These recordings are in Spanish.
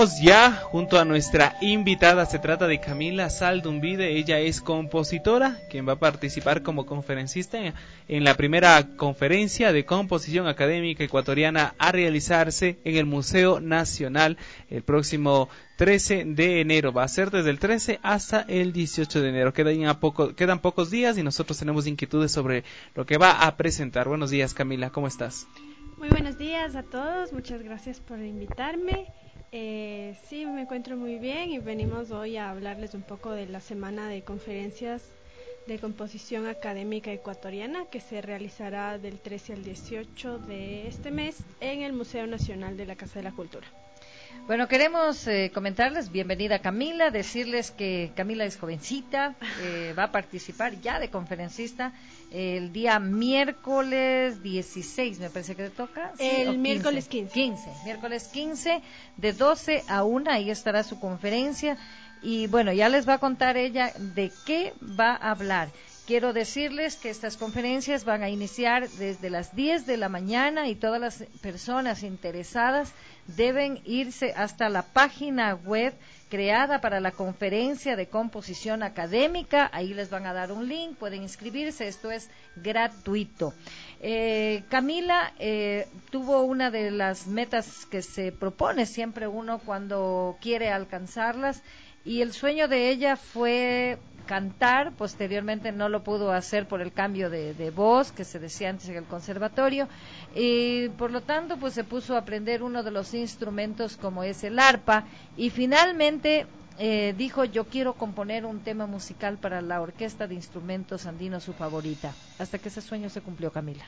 estamos ya junto a nuestra invitada. Se trata de Camila Zaldumbide. Ella es compositora, quien va a participar como conferencista en la primera conferencia de composición académica ecuatoriana a realizarse en el Museo Nacional el próximo 13 de enero. Va a ser desde el 13 hasta el 18 de enero. Quedan pocos días y nosotros tenemos inquietudes sobre lo que va a presentar. Buenos días, Camila, ¿cómo estás? Muy buenos días a todos, muchas gracias por invitarme. Sí, me encuentro muy bien y venimos hoy a hablarles un poco de la semana de conferencias de composición académica ecuatoriana que se realizará del 13 al 18 de este mes en el Museo Nacional de la Casa de la Cultura. Bueno, queremos comentarles, bienvenida Camila, decirles que Camila es jovencita, va a participar ya de conferencista el día miércoles 16, me parece que le toca. ¿Sí? El miércoles 15. Miércoles 15, de 12 a 1, ahí estará su conferencia. Y bueno, ya les va a contar ella de qué va a hablar. Quiero decirles que estas conferencias van a iniciar desde las 10 de la mañana y todas las personas interesadas deben irse hasta la página web creada para la conferencia de composición académica. Ahí les van a dar un link, pueden inscribirse, esto es gratuito. Camila tuvo una de las metas que se propone siempre uno cuando quiere alcanzarlas, y el sueño de ella fue cantar. Posteriormente no lo pudo hacer por el cambio de voz que se decía antes en el conservatorio, y por lo tanto pues se puso a aprender uno de los instrumentos como es el arpa, y finalmente dijo: yo quiero componer un tema musical para la Orquesta de Instrumentos Andinos, su favorita. Hasta que ese sueño se cumplió, Camila.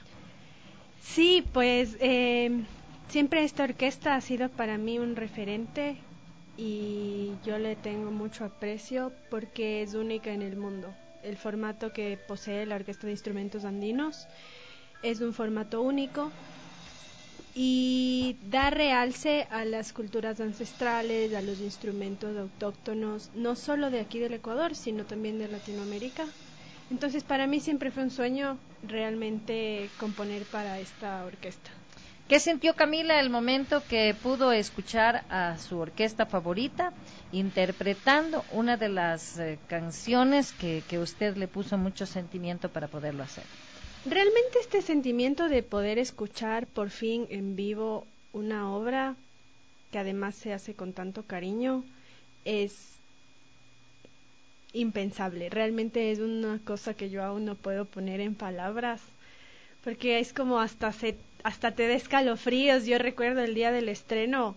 Sí, pues siempre esta orquesta ha sido para mí un referente y yo le tengo mucho aprecio porque es única en el mundo. El formato que posee la Orquesta de Instrumentos Andinos es un formato único y da realce a las culturas ancestrales, a los instrumentos autóctonos, no solo de aquí del Ecuador, sino también de Latinoamérica. Entonces, para mí siempre fue un sueño realmente componer para esta orquesta. ¿Qué sintió Camila el momento que pudo escuchar a su orquesta favorita interpretando una de las canciones que usted le puso mucho sentimiento para poderlo hacer? Realmente este sentimiento de poder escuchar por fin en vivo una obra que además se hace con tanto cariño es impensable. Realmente es una cosa que yo aún no puedo poner en palabras, porque es como hasta te da escalofríos. Yo recuerdo el día del estreno,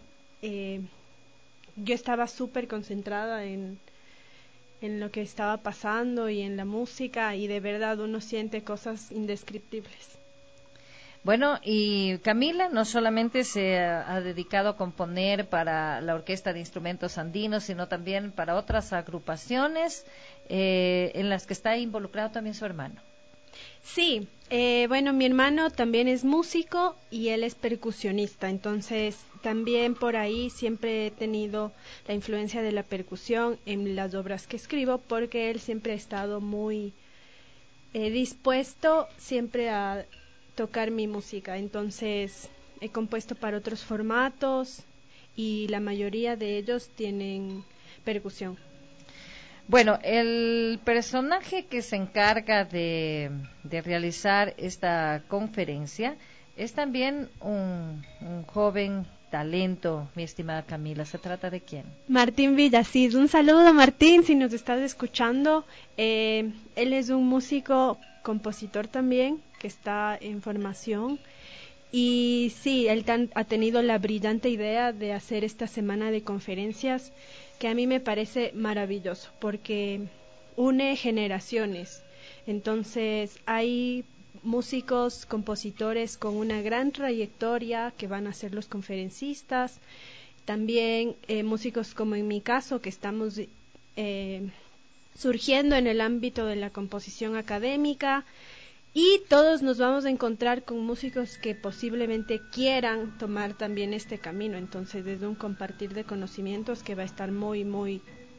yo estaba súper concentrada en lo que estaba pasando y en la música, y de verdad uno siente cosas indescriptibles. Bueno, y Camila no solamente se ha dedicado a componer para la Orquesta de Instrumentos Andinos, sino también para otras agrupaciones en las que está involucrado también su hermano. Sí, bueno, mi hermano también es músico y él es percusionista, entonces también por ahí siempre he tenido la influencia de la percusión en las obras que escribo, porque él siempre ha estado muy dispuesto siempre a tocar mi música. Entonces he compuesto para otros formatos y la mayoría de ellos tienen percusión. Bueno, el personaje que se encarga de realizar esta conferencia es también un joven talento, mi estimada Camila. ¿Se trata de quién? Martín Villasís. Un saludo, Martín, si nos estás escuchando. Él es un músico, compositor también, que está en formación. Y sí, él ha tenido la brillante idea de hacer esta semana de conferencias, que a mí me parece maravilloso, porque une generaciones. Entonces, hay músicos, compositores con una gran trayectoria que van a ser los conferencistas. También músicos como en mi caso, que estamos surgiendo en el ámbito de la composición académica. Y todos nos vamos a encontrar con músicos que posiblemente quieran tomar también este camino. Entonces es un compartir de conocimientos que va a estar muy, muy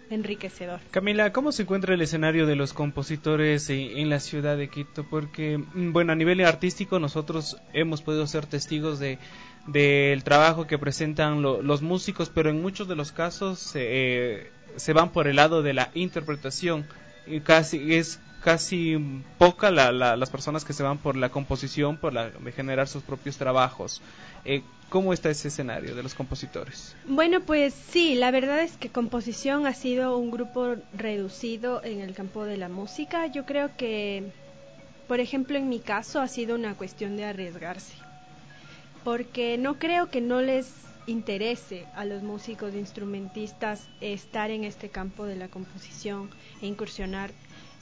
enriquecedor. Camila, ¿cómo se encuentra el escenario de los compositores en la ciudad de Quito? Porque, bueno, a nivel artístico nosotros hemos podido ser testigos del trabajo que presentan los músicos, pero en muchos de los casos se van por el lado de la interpretación y es casi poca las personas que se van por la composición, de generar sus propios trabajos. ¿Cómo está ese escenario de los compositores? Bueno, pues sí, la verdad es que composición ha sido un grupo reducido en el campo de la música. Yo creo que, por ejemplo, en mi caso ha sido una cuestión de arriesgarse, porque no creo que no les interese a los músicos instrumentistas estar en este campo de la composición e incursionar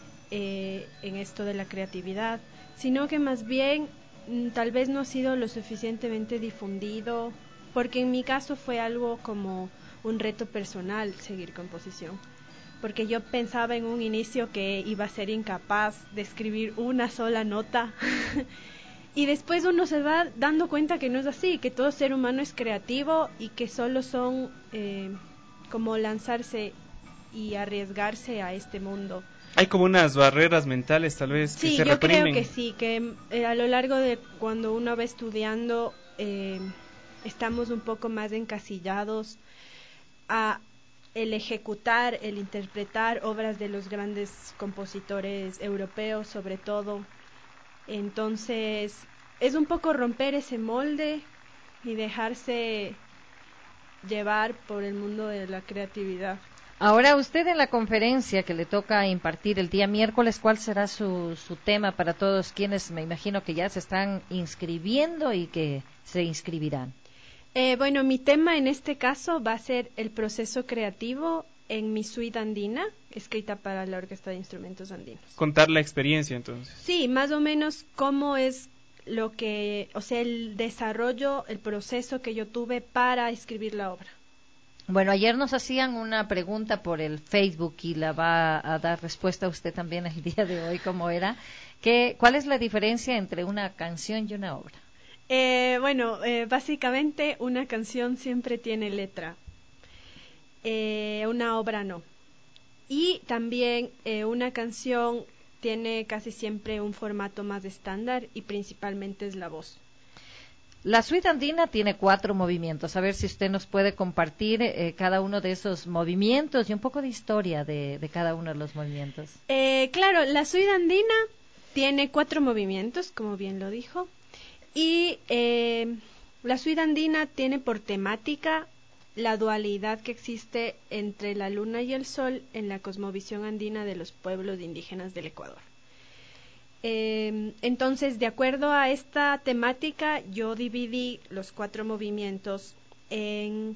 en esto de la creatividad, sino que más bien tal vez no ha sido lo suficientemente difundido, porque en mi caso fue algo como un reto personal seguir composición, porque yo pensaba en un inicio que iba a ser incapaz de escribir una sola nota y después uno se va dando cuenta que no es así, que todo ser humano es creativo y que solo son como lanzarse y arriesgarse a este mundo. Hay como unas barreras mentales tal vez que se reprimen. Creo que sí, que a lo largo de cuando uno va estudiando estamos un poco más encasillados a el ejecutar, el interpretar obras de los grandes compositores europeos sobre todo. Entonces es un poco romper ese molde y dejarse llevar por el mundo de la creatividad. Ahora, usted en la conferencia que le toca impartir el día miércoles, ¿cuál será su tema para todos quienes me imagino que ya se están inscribiendo y que se inscribirán? Bueno, mi tema en este caso va a ser el proceso creativo en mi suite andina, escrita para la Orquesta de Instrumentos Andinos. Contar la experiencia, entonces. Sí, más o menos cómo es lo que, o sea, el desarrollo, el proceso que yo tuve para escribir la obra. Bueno, ayer nos hacían una pregunta por el Facebook y la va a dar respuesta a usted también el día de hoy, ¿cómo era? ¿Cuál es la diferencia entre una canción y una obra? Básicamente una canción siempre tiene letra, una obra no. Y también una canción tiene casi siempre un formato más estándar y principalmente es la voz. La suite andina tiene 4 movimientos. A ver si usted nos puede compartir cada uno de esos movimientos y un poco de historia de cada uno de los movimientos. Claro, la suite andina tiene 4 movimientos, como bien lo dijo. Y la suite andina tiene por temática la dualidad que existe entre la luna y el sol en la cosmovisión andina de los pueblos indígenas del Ecuador. Entonces, de acuerdo a esta temática, yo dividí los 4 movimientos en...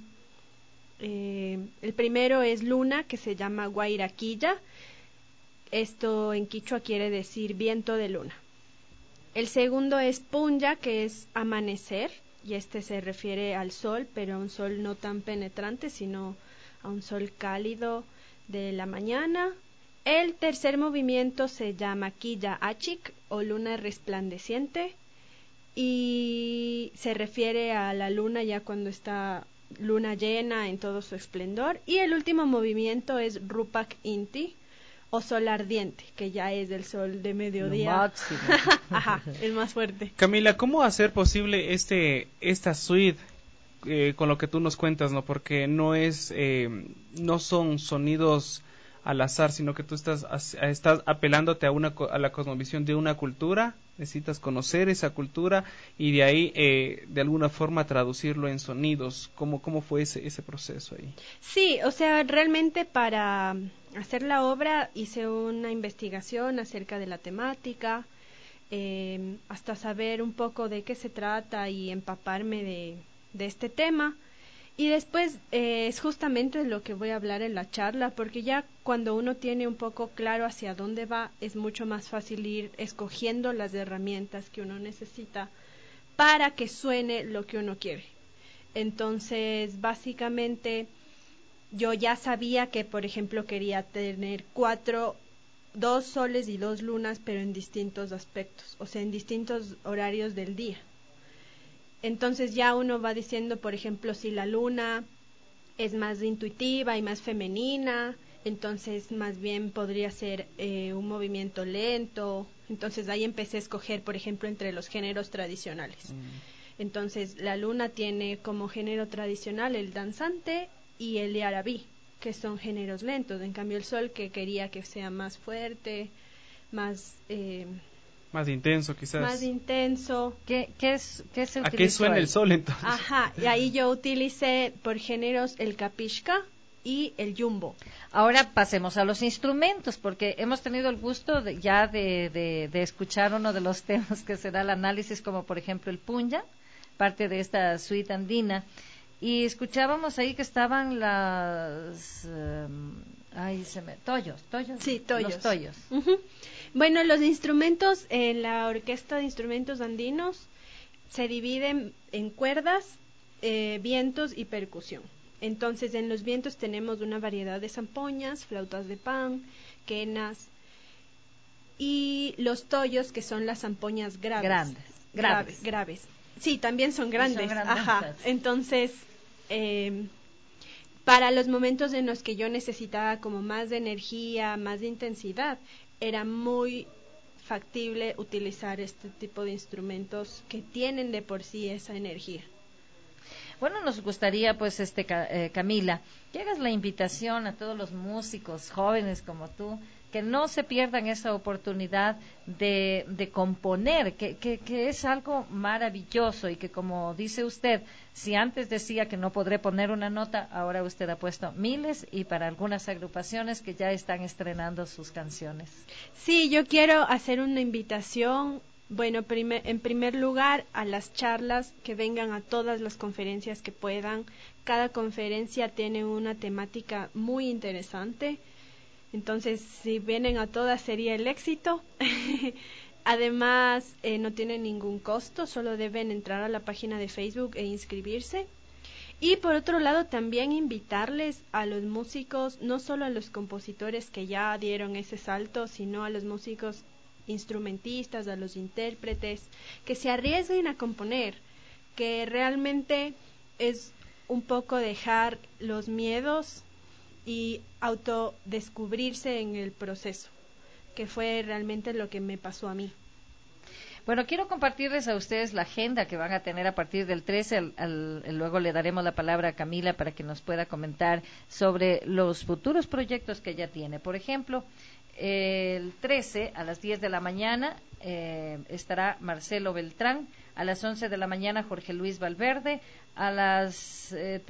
el primero es luna, que se llama Guairaquilla. Esto en quichua quiere decir viento de luna. El segundo es Punya, que es amanecer, y este se refiere al sol, pero a un sol no tan penetrante, sino a un sol cálido de la mañana. El tercer movimiento se llama Quilla Achik, o luna resplandeciente, y se refiere a la luna ya cuando está luna llena en todo su esplendor. Y el último movimiento es Rupak Inti, o sol ardiente, que ya es el sol de mediodía. Lo máximo. Ajá, el más fuerte. Camila, ¿cómo hacer posible esta suite con lo que tú nos cuentas, no? Porque no son sonidos al azar, sino que tú estás apelándote a la cosmovisión de una cultura, necesitas conocer esa cultura y de ahí de alguna forma traducirlo en sonidos. ¿Cómo fue ese proceso ahí? Sí, o sea, realmente para hacer la obra hice una investigación acerca de la temática, hasta saber un poco de qué se trata y empaparme de este tema. Y después es justamente lo que voy a hablar en la charla, porque ya cuando uno tiene un poco claro hacia dónde va, es mucho más fácil ir escogiendo las herramientas que uno necesita para que suene lo que uno quiere. Entonces, básicamente, yo ya sabía que, por ejemplo, quería tener 2 soles y 2 lunas, pero en distintos aspectos, o sea, en distintos horarios del día. Entonces ya uno va diciendo, por ejemplo, si la luna es más intuitiva y más femenina, entonces más bien podría ser un movimiento lento. Entonces ahí empecé a escoger, por ejemplo, entre los géneros tradicionales. Entonces la luna tiene como género tradicional el danzante y el yarabí, que son géneros lentos. En cambio el sol, que quería que sea más fuerte, más intenso quizás. Más intenso. ¿Qué se utilizó? ¿A qué suena ahí? el sol entonces? Ajá, y ahí yo utilicé por géneros el capishka y el jumbo. Ahora pasemos a los instrumentos, porque hemos tenido el gusto de escuchar uno de los temas que será el análisis, como por ejemplo el punya, parte de esta suite andina, y escuchábamos ahí que estaban las toyos. Sí, toyos. Los toyos. Uh-huh. Bueno, los instrumentos en la Orquesta de Instrumentos Andinos se dividen en cuerdas, vientos y percusión. Entonces, en los vientos tenemos una variedad de zampoñas, flautas de pan, quenas y los toyos, que son las zampoñas graves. Graves. Sí, también son grandes. Ajá. Entonces, para los momentos en los que yo necesitaba como más de energía, más de intensidad, era muy factible utilizar este tipo de instrumentos que tienen de por sí esa energía. Bueno, nos gustaría, pues, Camila, que hagas la invitación a todos los músicos jóvenes como tú, que no se pierdan esa oportunidad de componer, que es algo maravilloso y que, como dice usted, si antes decía que no podré poner una nota, ahora usted ha puesto miles y para algunas agrupaciones que ya están estrenando sus canciones. Sí, yo quiero hacer una invitación. Bueno, en primer lugar, a las charlas, que vengan a todas las conferencias que puedan. Cada conferencia tiene una temática muy interesante. Entonces, si vienen a todas sería el éxito. Además, no tienen ningún costo, solo deben entrar a la página de Facebook e inscribirse. Y por otro lado, también invitarles a los músicos, no solo a los compositores que ya dieron ese salto, sino a los músicos instrumentistas, a los intérpretes, que se arriesguen a componer, que realmente es un poco dejar los miedos y autodescubrirse en el proceso, que fue realmente lo que me pasó a mí. Bueno, quiero compartirles a ustedes la agenda que van a tener a partir del 13. Luego le daremos la palabra a Camila para que nos pueda comentar sobre los futuros proyectos que ella tiene. Por ejemplo, el 13 a las 10 de la mañana estará Marcelo Beltrán, a las 11 de la mañana Jorge Luis Valverde, a las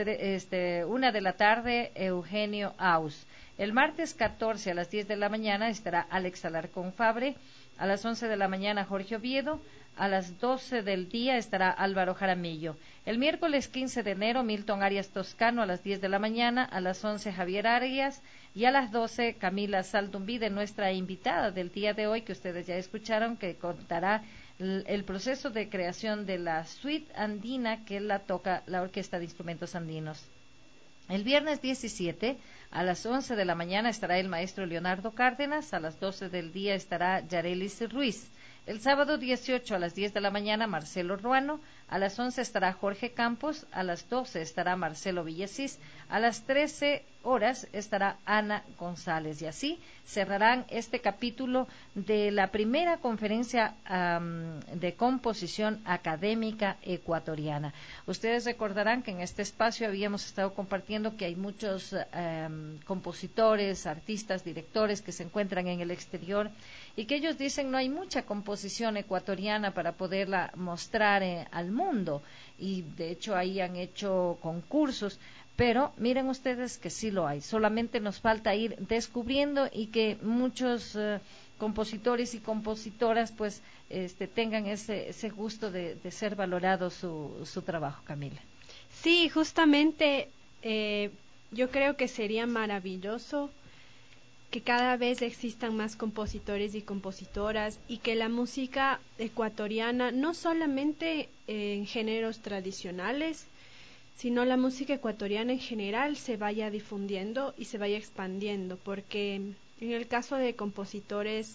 1 de la tarde Eugenio Aus. El martes 14 a las 10 de la mañana estará Alex Alarcón Fabre, a las 11 de la mañana Jorge Oviedo, a las 12 del día estará Álvaro Jaramillo. El miércoles 15 de enero Milton Arias Toscano a las 10 de la mañana, a las 11 Javier Arias y a las 12 Camila Saldumbide, nuestra invitada del día de hoy, que ustedes ya escucharon, que contará el proceso de creación de la suite andina que la toca la Orquesta de Instrumentos Andinos. El viernes 17 a las 11 de la mañana estará el maestro Leonardo Cárdenas, a las 12 del día estará Yarelis Ruiz. El sábado 18 a las 10 de la mañana Marcelo Ruano, a las 11 estará Jorge Campos, a las 12 estará Marcelo Villasís, a las 13 horas estará Ana González y así cerrarán este capítulo de la primera conferencia de composición académica ecuatoriana. Ustedes recordarán que en este espacio habíamos estado compartiendo que hay muchos compositores, artistas, directores que se encuentran en el exterior y que ellos dicen no hay mucha composición ecuatoriana para poderla mostrar al mundo y de hecho ahí han hecho concursos, pero miren ustedes que sí lo hay, solamente nos falta ir descubriendo y que muchos compositores y compositoras pues tengan ese gusto de ser valorado su trabajo. Camila. Sí, justamente yo creo que sería maravilloso que cada vez existan más compositores y compositoras y que la música ecuatoriana, no solamente en géneros tradicionales, sino la música ecuatoriana en general se vaya difundiendo y se vaya expandiendo, porque en el caso de compositores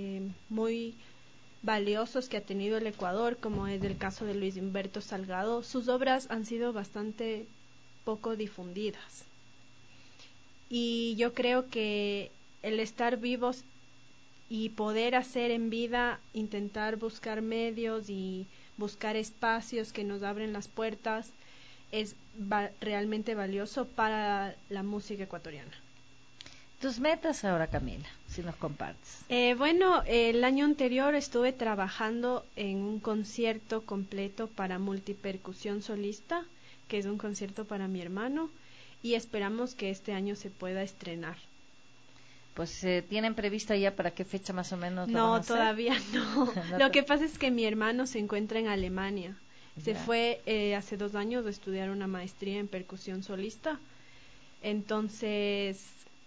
muy valiosos que ha tenido el Ecuador, como es el caso de Luis Humberto Salgado, sus obras han sido bastante poco difundidas. y yo creo que el estar vivos y poder hacer en vida, intentar buscar medios y buscar espacios que nos abren las puertas, es realmente valioso para la música ecuatoriana. Tus metas ahora, Camila, si nos compartes. Bueno, el año anterior estuve trabajando en un concierto completo para multipercusión solista, que es un concierto para mi hermano, y esperamos que este año se pueda estrenar. Pues tienen prevista ya para qué fecha más o menos. No, todavía no. No Lo que pasa es que mi hermano se encuentra en Alemania. Se Ya. fue hace 2 años a estudiar una maestría en percusión solista. Entonces,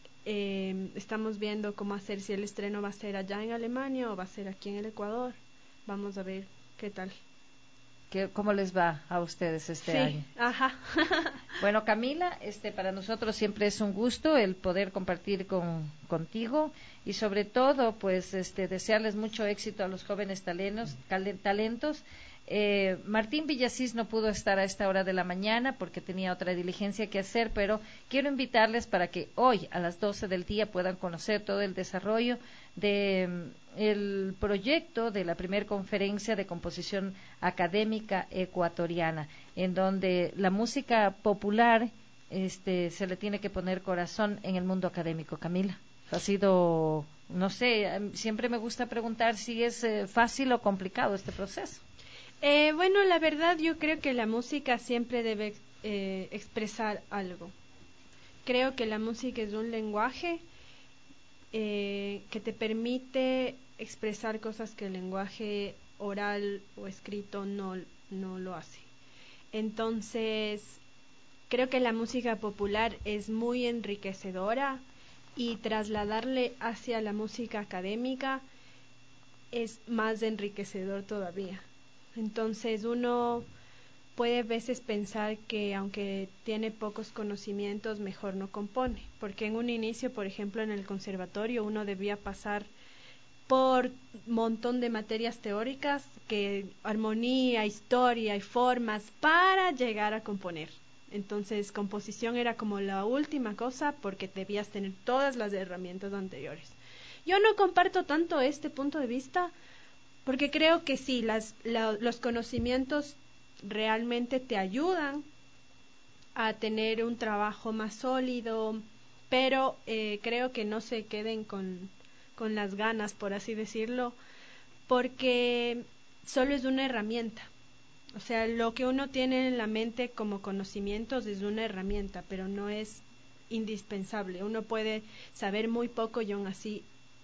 estamos viendo cómo hacer, si el estreno va a ser allá en Alemania o va a ser aquí en el Ecuador. Vamos a ver qué tal. ¿Cómo les va a ustedes este año? Ajá. Bueno, Camila, para nosotros siempre es un gusto el poder compartir contigo y sobre todo, pues, desearles mucho éxito a los jóvenes talentos. Martín Villasís no pudo estar a esta hora de la mañana porque tenía otra diligencia que hacer, pero quiero invitarles para que hoy a las 12 del día puedan conocer todo el desarrollo de el proyecto de la primera conferencia de composición académica ecuatoriana, en donde la música popular se le tiene que poner corazón en el mundo académico. Camila, ha sido, no sé, siempre me gusta preguntar si es fácil o complicado este proceso. Bueno, la verdad yo creo que la música siempre debe expresar algo. Creo que la música es un lenguaje que te permite expresar cosas que el lenguaje oral o escrito no lo hace. Entonces, creo que la música popular es muy enriquecedora y trasladarle hacia la música académica es más enriquecedor todavía. Entonces uno puede a veces pensar que aunque tiene pocos conocimientos, mejor no compone, porque en un inicio, por ejemplo, en el conservatorio uno debía pasar por un montón de materias teóricas, que armonía, historia y formas para llegar a componer. Entonces composición era como la última cosa porque debías tener todas las herramientas anteriores. Yo no comparto tanto este punto de vista porque creo que sí, los conocimientos realmente te ayudan a tener un trabajo más sólido, pero creo que no se queden con las ganas, por así decirlo, porque solo es una herramienta. O sea, lo que uno tiene en la mente como conocimientos es una herramienta, pero no es indispensable. Uno puede saber muy poco y aún así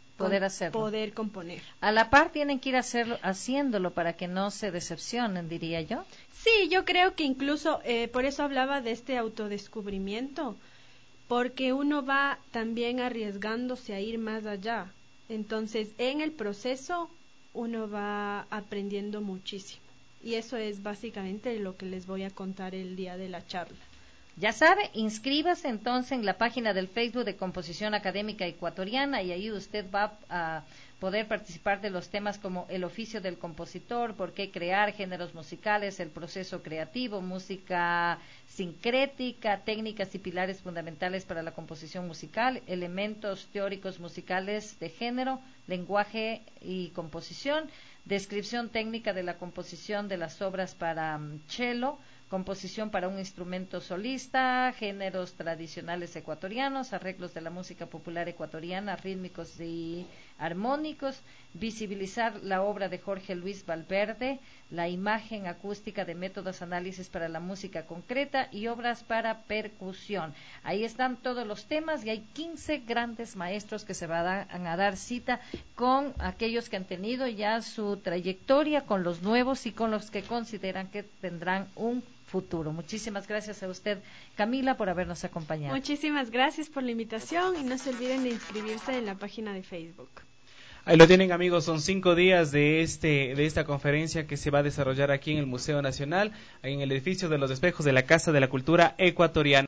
poder componer. A la par tienen que ir haciéndolo para que no se decepcionen, diría yo. Sí, yo creo que incluso por eso hablaba de este autodescubrimiento, porque uno va también arriesgándose a ir más allá. Entonces, en el proceso uno va aprendiendo muchísimo. Y eso es básicamente lo que les voy a contar el día de la charla. Ya sabe, inscríbase entonces en la página del Facebook de Composición Académica Ecuatoriana y ahí usted va a poder participar de los temas como el oficio del compositor, por qué crear, géneros musicales, el proceso creativo, música sincrética, técnicas y pilares fundamentales para la composición musical, elementos teóricos musicales de género, lenguaje y composición, descripción técnica de la composición de las obras para cello, composición para un instrumento solista, géneros tradicionales ecuatorianos, arreglos de la música popular ecuatoriana, rítmicos y armónicos, visibilizar la obra de Jorge Luis Valverde, la imagen acústica de métodos análisis para la música concreta y obras para percusión. Ahí están todos los temas y hay 15 grandes maestros que se van a dar cita con aquellos que han tenido ya su trayectoria, con los nuevos y con los que consideran que tendrán un futuro. Muchísimas gracias a usted, Camila, por habernos acompañado. Muchísimas gracias por la invitación y no se olviden de inscribirse en la página de Facebook. Ahí lo tienen, amigos, son 5 días de esta conferencia que se va a desarrollar aquí en el Museo Nacional, en el edificio de los Espejos de la Casa de la Cultura Ecuatoriana.